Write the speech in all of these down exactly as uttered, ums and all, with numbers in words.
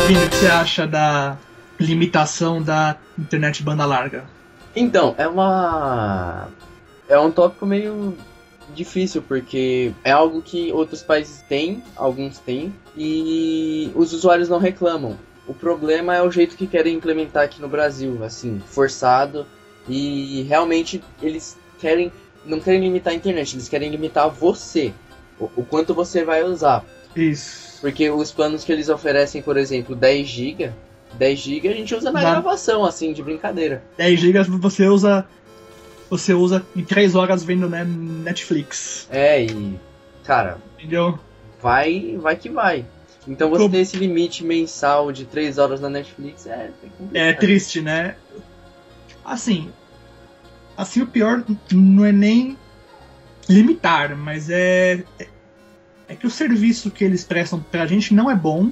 Vini, o que você acha da limitação da internet banda larga? Então, é uma... é um tópico meio difícil, porque é algo que outros países têm, alguns têm, e os usuários não reclamam. O problema é o jeito que querem implementar aqui no Brasil, assim, forçado, e realmente eles querem, não querem limitar a internet, eles querem limitar você, o, o quanto você vai usar. Isso. Porque os planos que eles oferecem, por exemplo, dez gigas, dez gigas a gente usa na Já. gravação, assim, de brincadeira. dez gigas você usa você usa em três horas vendo, né, Netflix. É, e, cara, Entendeu? vai, vai que vai. Então você Como- ter esse limite mensal de três horas na Netflix é, é complicado. É triste, né? Assim, assim o pior não é nem limitar, mas é é- é que o serviço que eles prestam pra gente não é bom.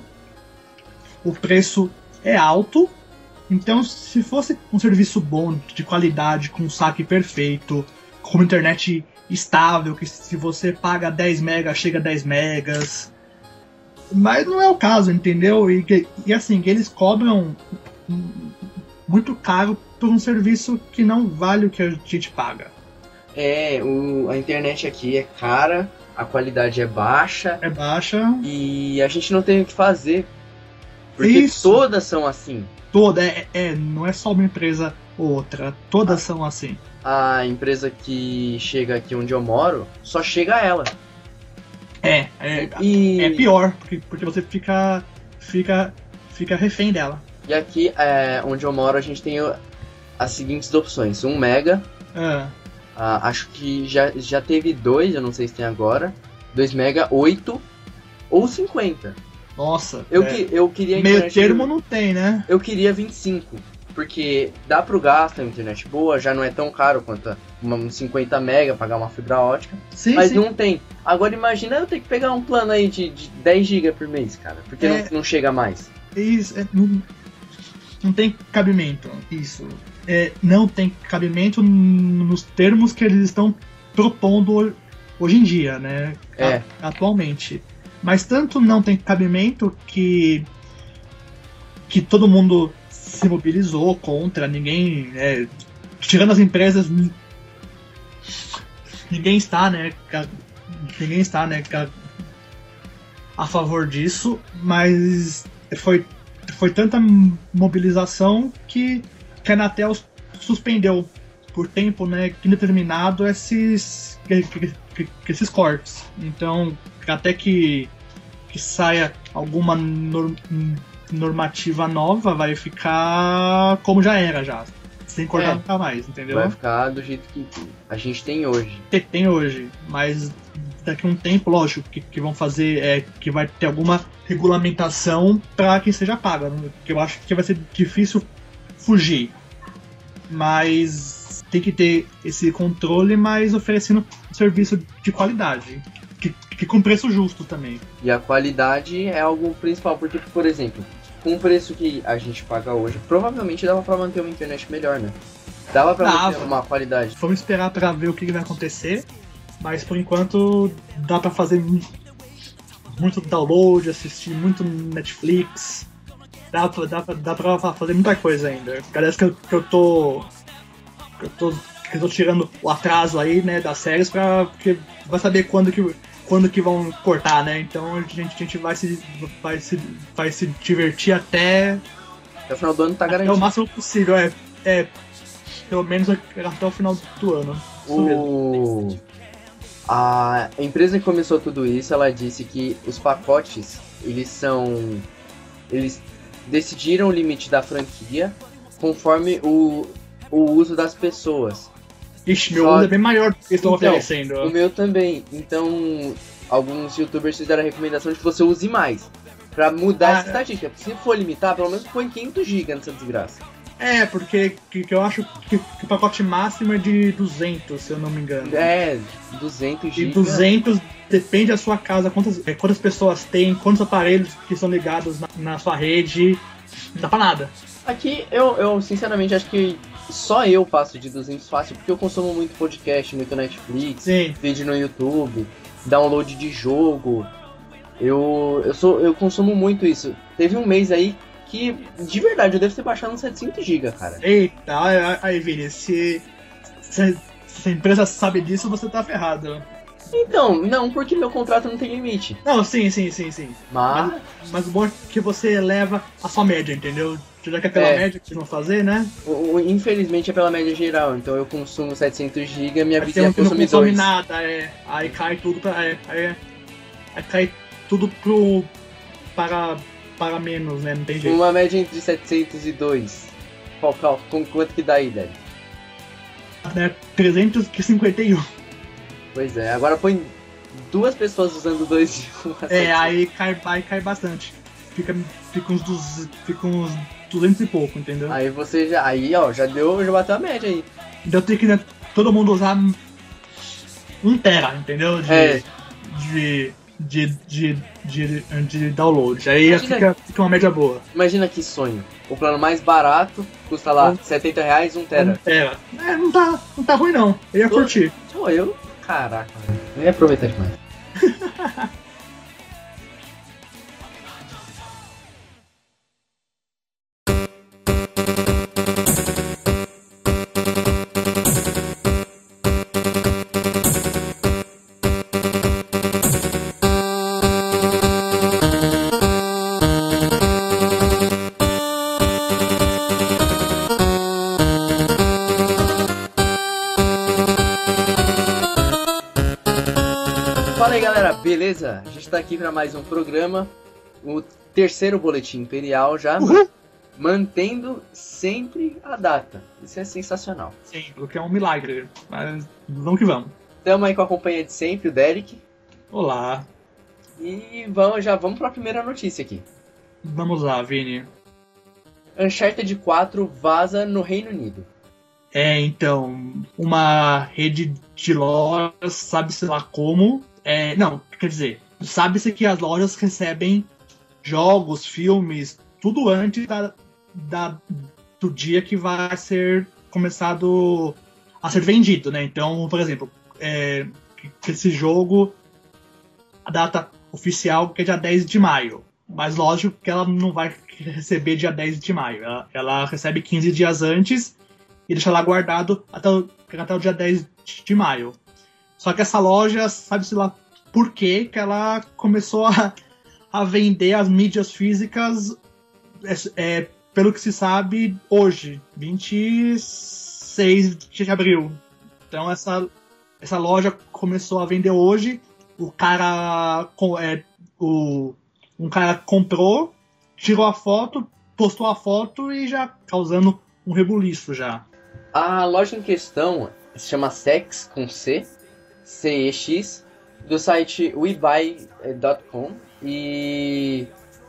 O preço é alto. Então, se fosse um serviço bom, de qualidade, com um saque perfeito, com uma internet estável, que se você paga dez megas, chega a dez megas. Mas não é o caso, entendeu? E, e assim, eles cobram muito caro por um serviço que não vale o que a gente paga. É, o, a internet aqui é cara, a qualidade é baixa É baixa, e a gente não tem o que fazer. Porque Isso. todas são assim. toda, é, é, não é só uma empresa ou outra, todas são assim. A empresa que chega aqui onde eu moro, só chega ela. É, é, E, é pior, porque, porque você fica, fica, fica refém dela. e aqui, é, onde eu moro, a gente tem o- as seguintes opções. um mega, Ah, ah, acho que já, já teve dois, eu não sei se tem agora. dois mega, oito ou cinquenta. nossa, Eu, é, que, eu queria a meio internet- termo não tem, né? Eu queria vinte e cinco, porque dá pro gasto, é uma internet boa, já não é tão caro quanto uma, uns cinquenta mega, pagar uma fibra ótica, Sim, mas sim. não tem. Agora imagina eu ter que pegar um plano aí de, de dez gigas por mês, cara, porque É. não, não chega mais. Isso, é, não, não tem cabimento, isso. É, não tem cabimento nos termos que eles estão propondo hoje em dia, né? É. A- atualmente. Mas tanto não tem cabimento que que todo mundo se mobilizou contra, ninguém, é, tirando as empresas, n- ninguém está, né? ca- Ninguém está, né? ca- a favor disso, mas foi foi tanta mobilização que, que a Anatel suspendeu por tempo, né, indeterminado esses, que- que- que- que esses cortes. Então, até que, que saia alguma nor- normativa nova, vai ficar como já era já. Sem cortar É. nunca mais, entendeu? Vai ficar do jeito que a gente tem hoje. Tem, tem hoje, mas daqui a um tempo, lógico, que, que vão fazer, é, que vai ter alguma regulamentação para que seja paga, né? Que eu acho que vai ser difícil fugir, mas tem que ter esse controle, mas oferecendo um serviço de qualidade, que, que com preço justo também. E a qualidade é algo principal, porque, por exemplo, com o preço que a gente paga hoje, provavelmente dava pra manter uma internet melhor, né? Dava pra Dava. manter uma qualidade. Vamos esperar para ver o que vai acontecer, mas por enquanto dá para fazer mu- muito download, assistir muito Netflix, dá pra, dá, pra, dá pra fazer muita coisa ainda. Parece que eu, que eu tô. Que eu tô. Que eu tô tirando o atraso aí, né, das séries pra. Porque vai saber quando que, quando que vão cortar, né? Então a gente, a gente vai, se, vai, se, vai se divertir até, Até o final do ano tá até o garantido. máximo possível. É, é pelo menos até o final do ano. Isso mesmo. O... A empresa que começou tudo isso, ela disse que os pacotes, eles são... Eles decidiram o limite da franquia conforme o, o uso das pessoas. Ixi, meu Só- uso é bem maior do que eles estão Então, oferecendo. O meu também. Então, alguns youtubers fizeram a recomendação de que você use mais. Pra mudar Ah, essa estatística. Se for limitar, pelo menos põe quinhentos gigas nessa desgraça. É, porque que, que eu acho que, que o pacote máximo é de duzentos, se eu não me engano. É, duzentos E gigas. duzentos depende da sua casa, quantas, é, quantas pessoas tem, quantos aparelhos que são ligados na, na sua rede. Não dá pra nada. Aqui, eu, eu sinceramente acho que só eu passo de duzentos fácil, porque eu consumo muito podcast, muito Netflix, Sim. vídeo no YouTube, download de jogo. Eu, eu, sou, eu consumo muito isso. Teve um mês aí que, de verdade, eu devo ter baixado uns setecentos gigas, cara. Eita, aí, aí Vini, se, se, se a empresa sabe disso, você tá ferrado. Então, não, porque meu contrato não tem limite. Não, sim, sim, sim, sim. Mas, Mas, mas o bom é que você eleva a sua média, entendeu? Já que é pela É. média que vocês vão fazer, né? o- o- infelizmente é pela média geral, então eu consumo setecentos gigas, minha Aí tem vizinha um que não consome consome dois. nada, é, aí cai tudo pra. É, aí, aí cai tudo pro. para. para menos, né? Não tem jeito. Uma média entre setecentos e dois. Qual, qual, com quanto que dá aí, Dani? É trezentos e cinquenta e um. Pois é, agora põe duas pessoas usando dois de um. a É, setecentos. aí cai, aí cai bastante. Fica, fica, uns duzentos, fica uns duzentos e pouco, entendeu? Aí você já. Aí, ó, já deu. Já bateu a média aí. Então tem que, né, todo mundo usar um tera, entendeu? De, É. de, de, de, de, de download. Aí Imagina- fica, fica uma média boa. Imagina que sonho. O plano mais barato custa lá Um- setenta reais, um Um tera. tera. É, não tá, não tá ruim não. Eu ia Pô. curtir. Pô, eu. Caraca, eu ia aproveitar demais. Fala aí, galera, beleza? A gente tá aqui pra mais um programa, o terceiro boletim imperial já, Uhum. mantendo sempre a data. Isso é sensacional. Sim, o que é um milagre. Mas vamos que vamos. Estamos aí com a companhia de sempre, o Derek, Olá. e vamos, já vamos pra primeira notícia aqui. Vamos lá, Vini. Uncharted quatro vaza no Reino Unido. É, então, uma rede de lojas, sabe-se lá como. É, não, quer dizer, sabe-se que as lojas recebem jogos, filmes, tudo antes da, da- do dia que vai ser começado a ser vendido, né? Então, por exemplo, é, que esse jogo, a data oficial que é dia dez de maio. Mas lógico que ela não vai receber dia dez de maio. Ela, ela recebe quinze dias antes e deixa lá guardado até o, até o dia dez de maio. Só que essa loja, sabe-se lá por quê que ela começou a, a vender as mídias físicas, é, é, pelo que se sabe, hoje, vinte e seis de abril. Então essa, essa loja começou a vender hoje. O cara, com- é, o, um cara comprou, tirou a foto, postou a foto e já causando um rebuliço já. A loja em questão se chama Sex com C, C E X, do site we buy ponto com, e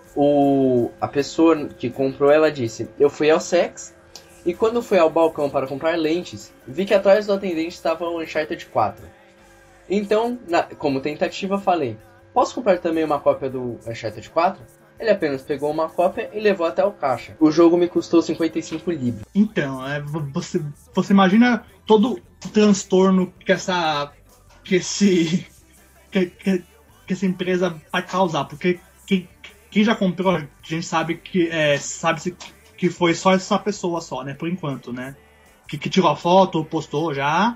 o, a pessoa que comprou, ela disse: eu fui ao Sex e quando fui ao balcão para comprar lentes, vi que atrás do atendente estava o Uncharted quatro. Então, na, como tentativa, falei: posso comprar também uma cópia do Uncharted quatro? Ele apenas pegou uma cópia e levou até o caixa. O jogo me custou cinquenta e cinco libras. Então, é, você, você imagina todo o transtorno que essa que esse que, que, que essa empresa vai causar, porque quem, quem já comprou, a gente sabe que é, sabe que foi só essa pessoa só, né, por enquanto, né, que, que tirou a foto, postou já,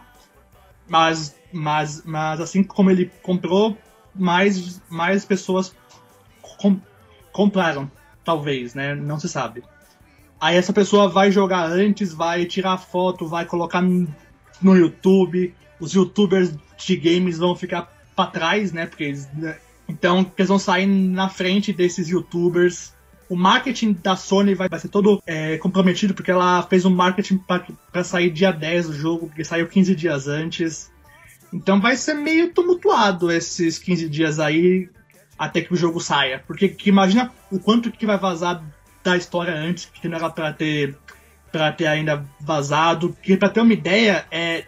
mas mas mas assim como ele comprou, mais mais pessoas com, compraram, talvez, né, não se sabe. Aí essa pessoa vai jogar antes, vai tirar foto, vai colocar no YouTube. Os youtubers de games vão ficar pra trás, né? Porque eles, né? Então eles vão sair na frente desses youtubers. O marketing da Sony vai, vai ser todo é, comprometido, porque ela fez um marketing pra, pra sair dia dez do jogo, porque saiu quinze dias antes. Então vai ser meio tumultuado esses quinze dias aí até que o jogo saia. Porque que imagina o quanto que vai vazar da história antes, que não era pra ter, pra ter ainda vazado. Que pra ter uma ideia, é,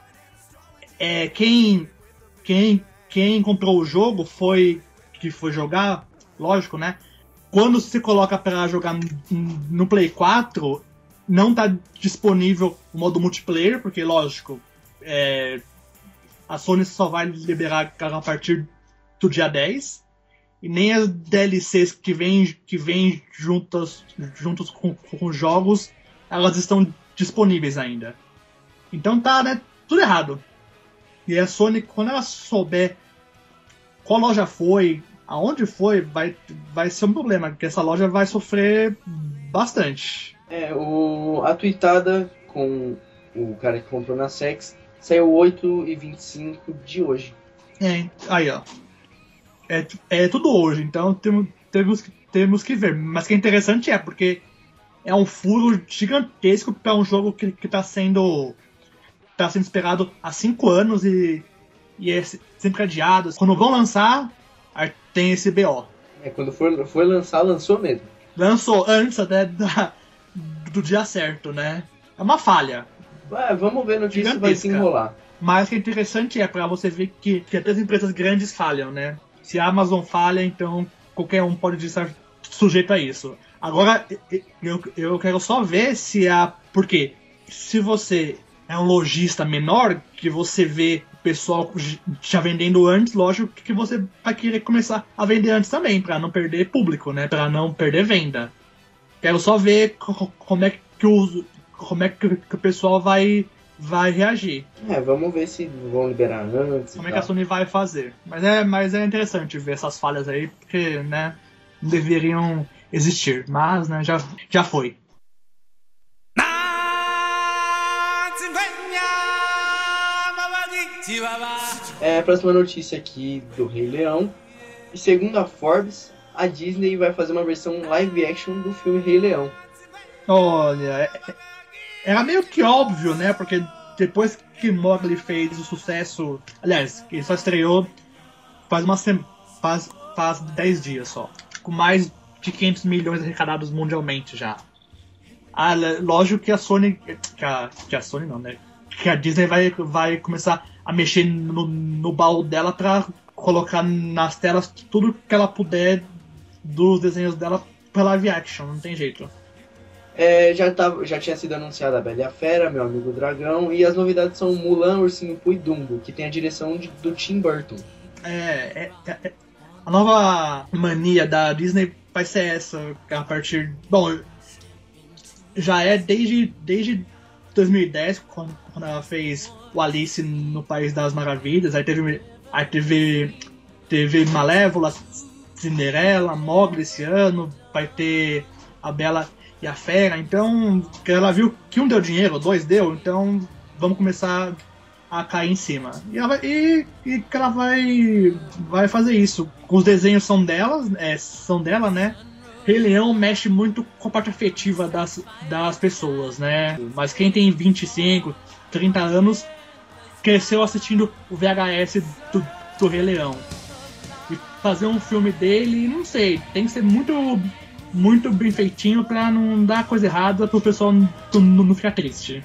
é quem, quem, quem comprou o jogo foi que foi jogar, lógico, né? Quando se coloca pra jogar no, no Play quatro, não tá disponível o modo multiplayer, porque lógico, é, a Sony só vai liberar a partir do dia dez. e nem as D L Cs que vêm que vem juntas, juntos com, com os jogos, elas estão disponíveis ainda. Então tá, né, tudo errado. E a Sony, quando ela souber qual loja foi, aonde foi, vai, vai ser um problema, porque essa loja vai sofrer bastante. É, o, a tweetada com o cara que comprou na Sex saiu oito e vinte e cinco de hoje. É, aí ó. É, é tudo hoje, então temos, temos, temos que ver. Mas o que é interessante é porque é um furo gigantesco para um jogo que, que tá sendo tá sendo esperado há cinco anos e, e é sempre adiado. Quando vão lançar, aí tem esse B O. É, quando for, foi lançar, lançou mesmo. Lançou antes até da, do dia certo, né? É uma falha. Ué, vamos ver no que isso vai se enrolar. Mas o que é interessante é para você ver que, que até as empresas grandes falham, né? Se a Amazon falha, então qualquer um pode estar sujeito a isso. Agora, eu, eu quero só ver se a... Porque se você é um lojista menor, que você vê o pessoal já vendendo antes, lógico que você vai querer começar a vender antes também, para não perder público, né? Para não perder venda. Quero só ver como é que o, como é que o pessoal vai... vai reagir. É, vamos ver se vão liberar antes. Como é que a Sony vai fazer. Mas é, mas é interessante ver essas falhas aí, porque, né, não deveriam existir. Mas, né, já, já foi. É, a próxima notícia aqui do Rei Leão. E segundo a Forbes, a Disney vai fazer uma versão live action do filme Rei Leão. Olha, era meio que óbvio, né? Porque depois que Mowgli fez o sucesso... Aliás, ele só estreou faz uma sem... faz, faz dez dias só. Com mais de quinhentos milhões arrecadados mundialmente já. Ah, lógico que a Sony... Que a, que a Sony não, né? Que a Disney vai, vai começar a mexer no, no baú dela pra colocar nas telas tudo que ela puder dos desenhos dela pra live action. Não tem jeito. É, já, tava, já tinha sido anunciada a Bela e a Fera, Meu Amigo Dragão, e as novidades são Mulan, Ursinho Pooh e Dumbo, que tem a direção de, do Tim Burton. É, é, é, a nova mania da Disney vai ser essa, a partir... Bom, já é desde, desde dois mil e dez, quando, quando ela fez o Alice no País das Maravilhas, aí teve, aí teve, teve Malévola, Cinderela, Mowgli esse ano, vai ter a Bela e a Fera, então ela viu que um deu dinheiro, dois deu, então vamos começar a cair em cima. E, ela vai, e, e que ela vai, vai fazer isso. Os desenhos são dela, é, são dela, né? Rei Leão mexe muito com a parte afetiva das, das pessoas, né? Mas quem tem vinte e cinco, trinta anos cresceu assistindo o V H S do, do Rei Leão. E fazer um filme dele, não sei, tem que ser muito... muito bem feitinho pra não dar coisa errada pro pessoal não, não, não ficar triste.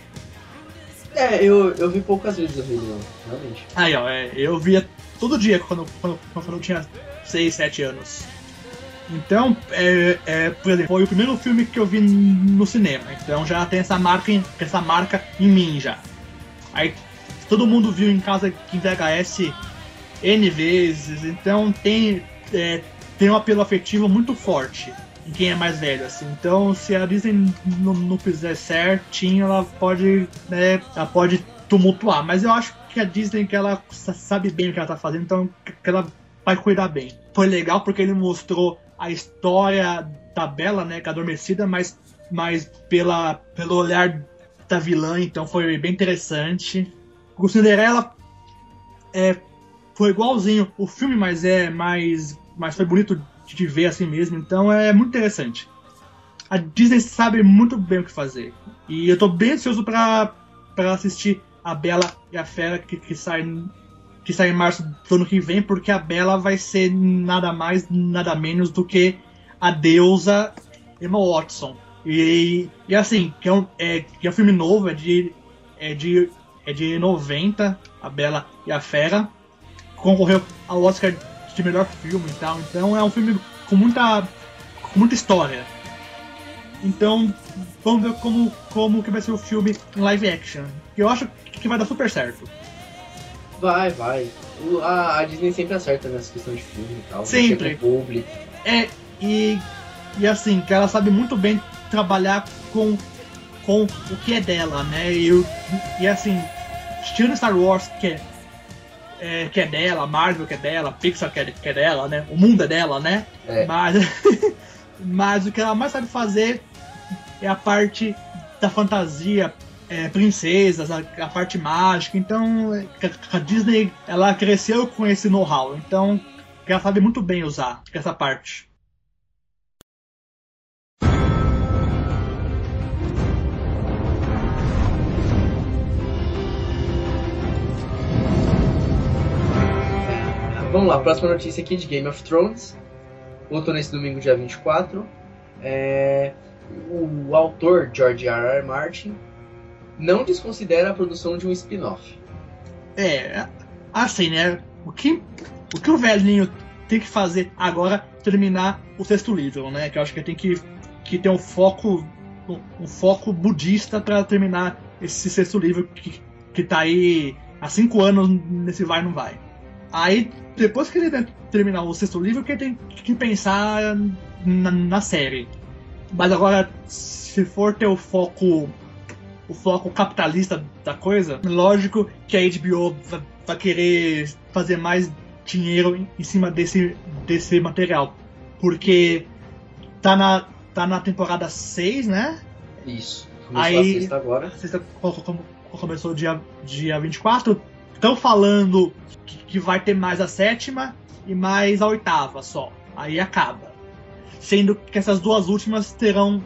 É, eu, eu vi poucas vezes o Rei Leão, realmente. Aí, ó, é, eu via todo dia quando, quando, quando eu tinha seis, sete anos. Então, é, é, por exemplo, foi o primeiro filme que eu vi no cinema. Então já tem essa marca, essa marca em mim já. Aí todo mundo viu em casa em V H S N vezes, então tem, é, tem um apelo afetivo muito forte em quem é mais velho, assim. Então, se a Disney não, não fizer certinho, ela pode, né, ela pode tumultuar. Mas eu acho que a Disney, que ela sabe bem o que ela tá fazendo, então que ela vai cuidar bem. Foi legal porque ele mostrou a história da Bela, né, que é adormecida, mas, mas pela, pelo olhar da vilã, então foi bem interessante. O Cinderela é, foi igualzinho o filme, mas é mais, mas foi bonito de ver assim mesmo, então é muito interessante. A Disney sabe muito bem o que fazer. E eu tô bem ansioso pra, pra assistir a Bela e a Fera, que, que, sai, que sai em março do ano que vem, porque a Bela vai ser nada mais, nada menos do que a deusa Emma Watson. E, e assim, que é, um, é, que é um filme novo, é de, é, de, é de noventa, a Bela e a Fera. Concorreu ao Oscar de melhor filme e tal, então é um filme com muita, com muita história. Então vamos ver como, como que vai ser o filme em live action. Eu acho que vai dar super certo. Vai, vai. O- a, a Disney sempre acerta nessa questão de filme e tal. Sempre. mexer com o público. É, e, e assim, que ela sabe muito bem trabalhar com, com o que é dela, né? E, o- e assim, tirando Star Wars, que é, é, que é dela, Marvel que é dela, Pixar que é, que é dela, né? O mundo é dela, né? É. Mas, mas o que ela mais sabe fazer é a parte da fantasia, é, princesas, a, a parte mágica. Então, é, a Disney, ela cresceu com esse know-how. Então, ela sabe muito bem usar essa parte. Vamos lá, próxima notícia aqui de Game of Thrones. Voltou nesse domingo, dia vinte e quatro. É... O autor, George R. R. Martin, não desconsidera a produção de um spin-off. É, assim, né? O que, o que o velhinho tem que fazer agora é terminar o sexto livro, né? Que eu acho que ele tem que, que ter um foco, um, um foco budista para terminar esse sexto livro que, que tá aí há cinco anos nesse vai não vai. Aí, depois que ele terminar o sexto livro, que ele tem que pensar na, na série. Mas agora, se for ter o foco o foco capitalista da coisa, lógico que a H B O vai, vai querer fazer mais dinheiro em, em cima desse, desse material. Porque tá na, tá na temporada seis, né? Isso. Começou Aí, a sexta agora. A sexta começou dia, dia vinte e quatro. Estão falando que, que vai ter mais a sétima e mais a oitava só. Aí acaba. Sendo que essas duas últimas terão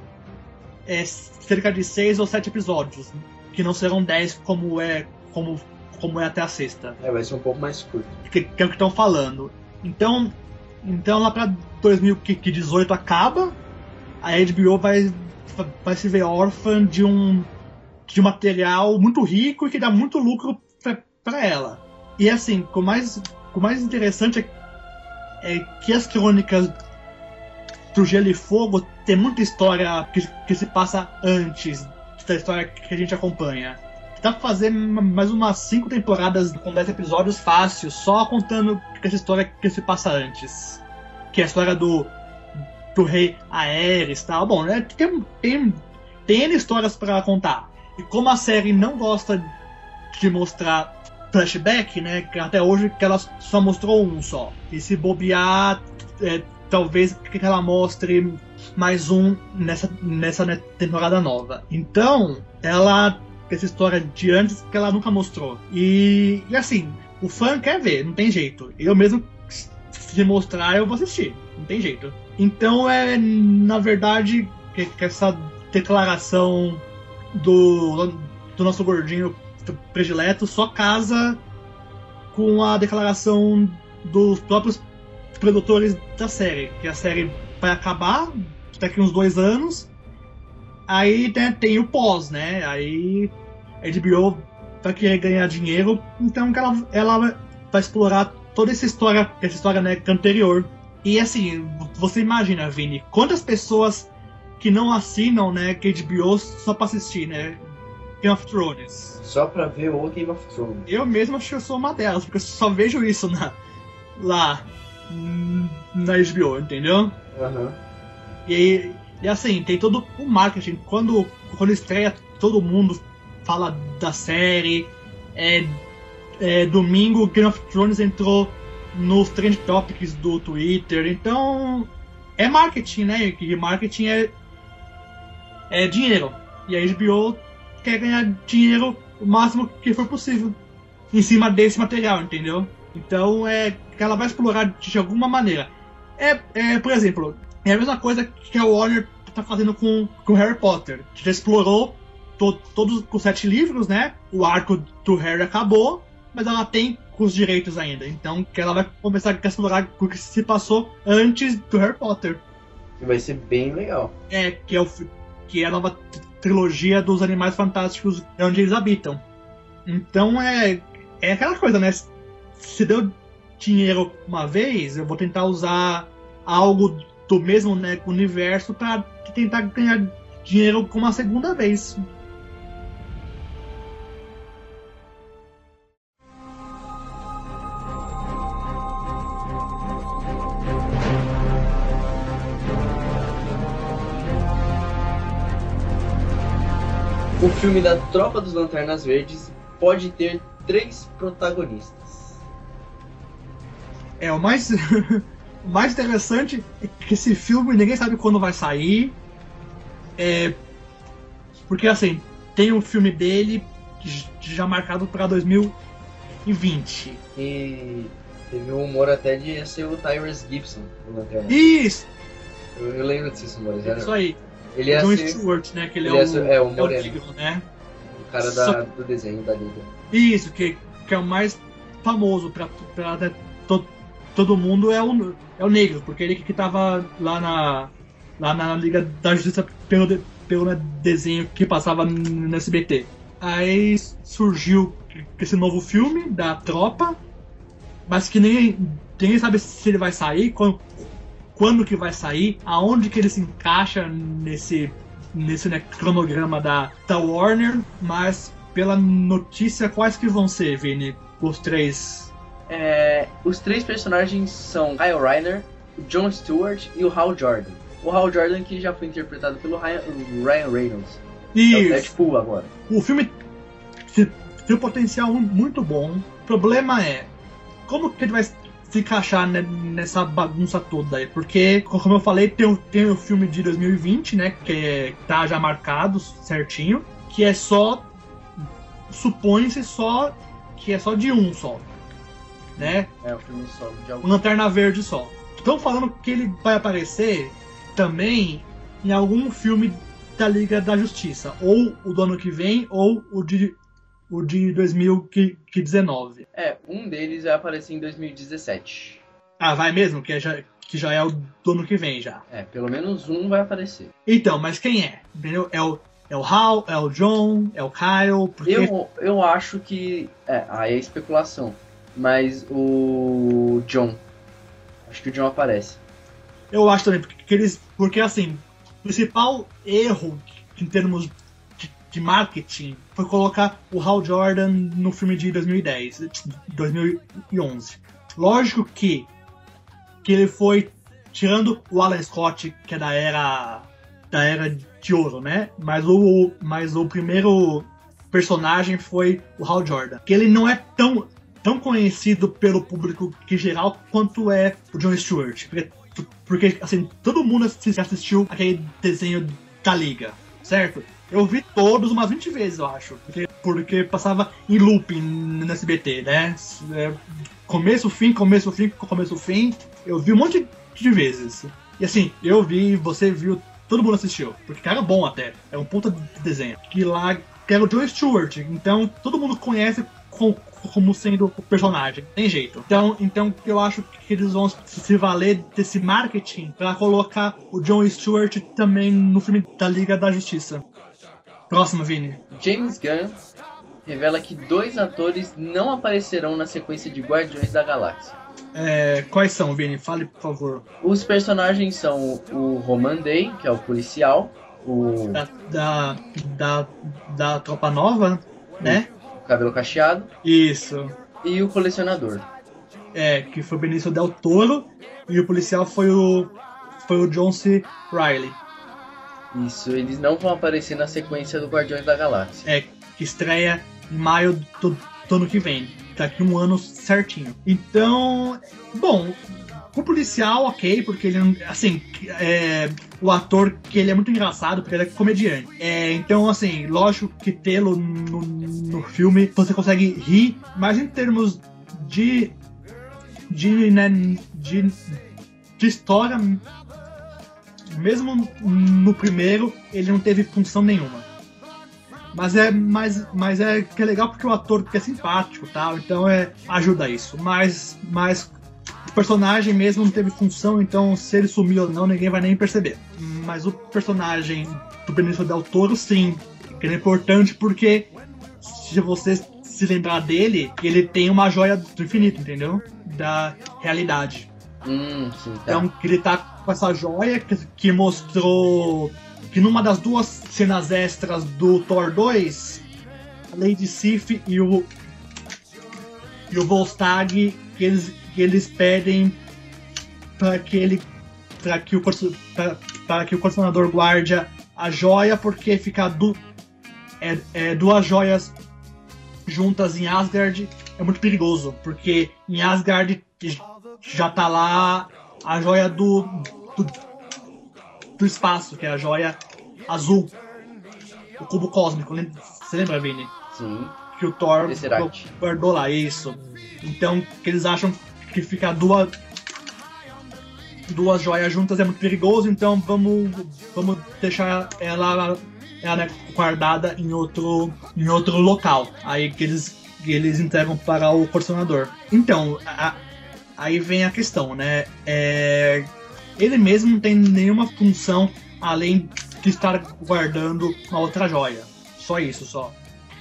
é, cerca de seis ou sete episódios, que não serão dez como é, como, como é até a sexta. É, vai ser um pouco mais curto. Que, que é o que estão falando. Então, então lá pra dois mil e dezoito acaba, a H B O vai, vai se ver órfã de um, de um material muito rico e que dá muito lucro pra, pra ela. E assim, o mais, o mais interessante é, é que as crônicas do Gelo e Fogo tem muita história que, que se passa antes da história que a gente acompanha. Dá pra fazer mais umas cinco temporadas com dez episódios fácil, só contando essa história que se passa antes. Que é a história do, do rei Aerys e tal. Bom, né, tem, tem, tem N histórias pra contar. E como a série não gosta de mostrar flashback, né, que até hoje que ela só mostrou um só. E se bobear, é, talvez que ela mostre mais um nessa, nessa temporada nova. Então, ela essa história de antes que ela nunca mostrou. E, e assim, o fã quer ver, não tem jeito. Eu mesmo, se mostrar, eu vou assistir. Não tem jeito. Então é, na verdade, que, que essa declaração do, do nosso gordinho predileto só casa com a declaração dos próprios produtores da série. Que a série vai acabar daqui uns dois anos. Aí, né, tem o pós, né? Aí a H B O vai querer ganhar dinheiro, então ela, ela vai explorar toda essa história, essa história, né, anterior. E assim, você imagina, Vini, quantas pessoas que não assinam, né, que H B O só pra assistir, né, Game of Thrones. Só pra ver o Game of Thrones. Eu mesmo acho que eu sou uma delas, porque eu só vejo isso na, lá na H B O, entendeu? Uhum. E, e assim, tem todo o marketing. Quando, quando estreia, todo mundo fala da série. É, é, domingo, Game of Thrones entrou nos Trend Topics do Twitter. Então, é marketing, né? E marketing é, é dinheiro. E a H B O quer ganhar dinheiro o máximo que for possível em cima desse material, entendeu? Então, é que ela vai explorar de alguma maneira. É, é, por exemplo, é a mesma coisa que a Warner tá fazendo com, com Harry Potter. Já explorou to, todos os sete livros, né? O arco do Harry acabou, mas ela tem os direitos ainda. Então que ela vai começar a explorar o que se passou antes do Harry Potter. Vai ser bem legal. É, que é, o, que é a nova trilogia dos Animais Fantásticos, onde eles habitam. Então é, é aquela coisa, né? Se deu dinheiro uma vez, eu vou tentar usar algo do mesmo, né, universo para tentar ganhar dinheiro com uma segunda vez. O filme da Tropa dos Lanternas Verdes pode ter três protagonistas. É, o mais, o mais interessante é que esse filme ninguém sabe quando vai sair. É, porque assim, tem um filme dele já marcado para dois mil e vinte. E teve um humor até de ser o Tyrese Gibson, o Lanterna. Isso! Eu, eu lembro desses humores. É isso aí. Ele é John ser... Stewart, né? Que ele, ele é, é, o, ser... é, o é o Negro, né? O cara da, Só... do desenho da Liga. Isso, que, que é o mais famoso pra, pra, pra to, todo mundo é o, é o Negro, porque ele que tava lá na, lá na Liga da Justiça pelo, pelo desenho que passava no S B T. Aí surgiu esse novo filme da Tropa, mas que nem, ninguém sabe se ele vai sair, quando, quando que vai sair, aonde que ele se encaixa nesse, nesse né, cronograma da, da Warner, mas pela notícia, quais que vão ser, Vini, os três? É, os três personagens são Kyle Rayner, o Jon Stewart e o Hal Jordan. O Hal Jordan que já foi interpretado pelo Ryan, Ryan Reynolds. Isso. É o Deadpool agora. O filme tem um potencial muito bom. O problema é como que ele vai se encaixar nessa bagunça toda aí, porque, como eu falei, tem o, tem o filme de dois mil e vinte, né, que é, tá já marcado certinho, que é só, supõe-se só, que é só de um só, né? É o filme solo de algum. Lanterna Verde só. Estão falando que ele vai aparecer também em algum filme da Liga da Justiça, ou o do ano que vem, ou o de o de dois mil e dezenove. É, um deles vai aparecer em dois mil e dezessete. Ah, vai mesmo? Que já, que já é o do ano que vem, já. É, pelo menos um vai aparecer. Então, mas quem é? Entendeu? É o, é o Hal, é o John, é o Kyle, porque... Eu, eu acho que... É, aí é especulação. Mas o John... Acho que o John aparece. Eu acho também, porque eles... Porque, assim, o principal erro em termos de marketing foi colocar o Hal Jordan no filme de dois mil e dez, dois mil e onze. Lógico que, que ele foi tirando o Alan Scott, que é da era da era de ouro, né? Mas o, mas o primeiro personagem foi o Hal Jordan. Que ele não é tão, tão conhecido pelo público em geral quanto é o Jon Stewart. Porque, porque assim, todo mundo assistiu aquele desenho da Liga, certo? Eu vi todos umas vinte vezes, eu acho. Porque, porque passava em looping no S B T, né? É, começo, fim, começo, fim, começo, fim. Eu vi um monte de vezes. E assim, eu vi, você viu, todo mundo assistiu. Porque cara bom até. É um puta de desenho. Que lá que era o Jon Stewart. Então todo mundo conhece com, como sendo o personagem. Tem jeito. Então, então eu acho que eles vão se valer desse marketing pra colocar o Jon Stewart também no filme da Liga da Justiça. Próximo, Vini. James Gunn revela que dois atores não aparecerão na sequência de Guardiões da Galáxia. É, quais são, Vini? Fale, por favor. Os personagens são o Roman Day, que é o policial, o... Da, da, da, da Tropa Nova, né? O cabelo cacheado. Isso. E o colecionador. É, que foi o Benício Del Toro, e o policial foi o, foi o John C. Reilly. Isso, eles não vão aparecer na sequência do Guardiões da Galáxia. É, que estreia em maio do, do ano que vem. Daqui um ano certinho. Então, bom, o policial, ok, porque ele, assim, é, o ator, que ele é muito engraçado, porque ele é comediante. É, então, assim, lógico que tê-lo no, no filme, você consegue rir, mas em termos de, de, né, de, de história... Mesmo no primeiro, ele não teve função nenhuma. Mas é, mas, mas é que é legal porque o ator é simpático e tal, então é, ajuda isso. Mas, mas o personagem mesmo não teve função, então se ele sumir ou não, ninguém vai nem perceber. Mas o personagem do Benício Del Toro, sim, que ele é importante porque se você se lembrar dele, ele tem uma joia do infinito, entendeu? Da realidade. Hum, sim, tá. Então, que ele tá com essa joia que, que mostrou que numa das duas cenas extras do Thor dois, a Lady Sif e o e o Volstagg, que eles, que eles pedem para que ele para que o para que o colecionador guarde a joia, porque fica du, é, é duas joias juntas em Asgard é muito perigoso, porque em Asgard já tá lá a joia do, do, do espaço, que é a joia azul, o cubo cósmico. Você lembra, Vini? Sim. Que o Thor Tesseract. guardou lá, isso. Então, que eles acham que ficar duas duas joias juntas é muito perigoso, então vamos, vamos deixar ela, ela guardada em outro, em outro local. Aí que eles, que eles entregam para o colecionador. Então, a, aí vem a questão, né? É, ele mesmo não tem nenhuma função além de estar guardando uma outra joia. Só isso, só.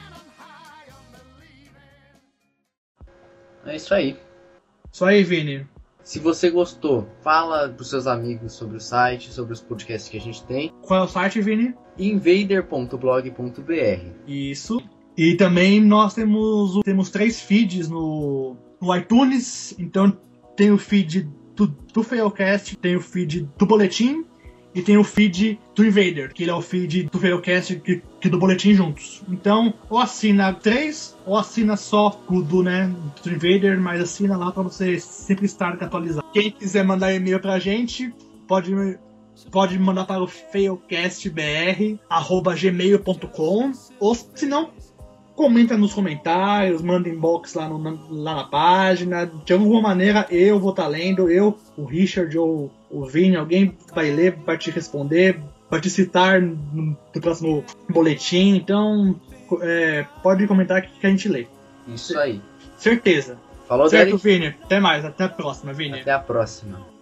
É isso aí. Isso aí, Vini. Se você gostou, fala pros seus amigos sobre o site, sobre os podcasts que a gente tem. Qual é o site, Vini? invader ponto blog ponto b r. Isso. E também nós temos, temos três feeds no, no iTunes. Então tem o feed do, do Failcast, tem o feed do Boletim e tem o feed do Invader, que ele é o feed do Failcast e, e do Boletim juntos. Então, ou assina três, ou assina só o do, né, do Invader, mas assina lá para você sempre estar atualizado. Quem quiser mandar e-mail pra gente, pode, pode mandar para o failcastbr arroba gmail ponto com, ou se não, comenta nos comentários, manda inbox lá, no, lá na página. De alguma maneira eu vou estar lendo, eu, o Richard ou o Vini, alguém vai ler, vai te responder, vai te citar no, no próximo boletim. Então, é, pode comentar que a gente lê. Isso aí. Certeza. Falou, certo, Derek? Vini? Até mais, até a próxima, Vini. Até a próxima.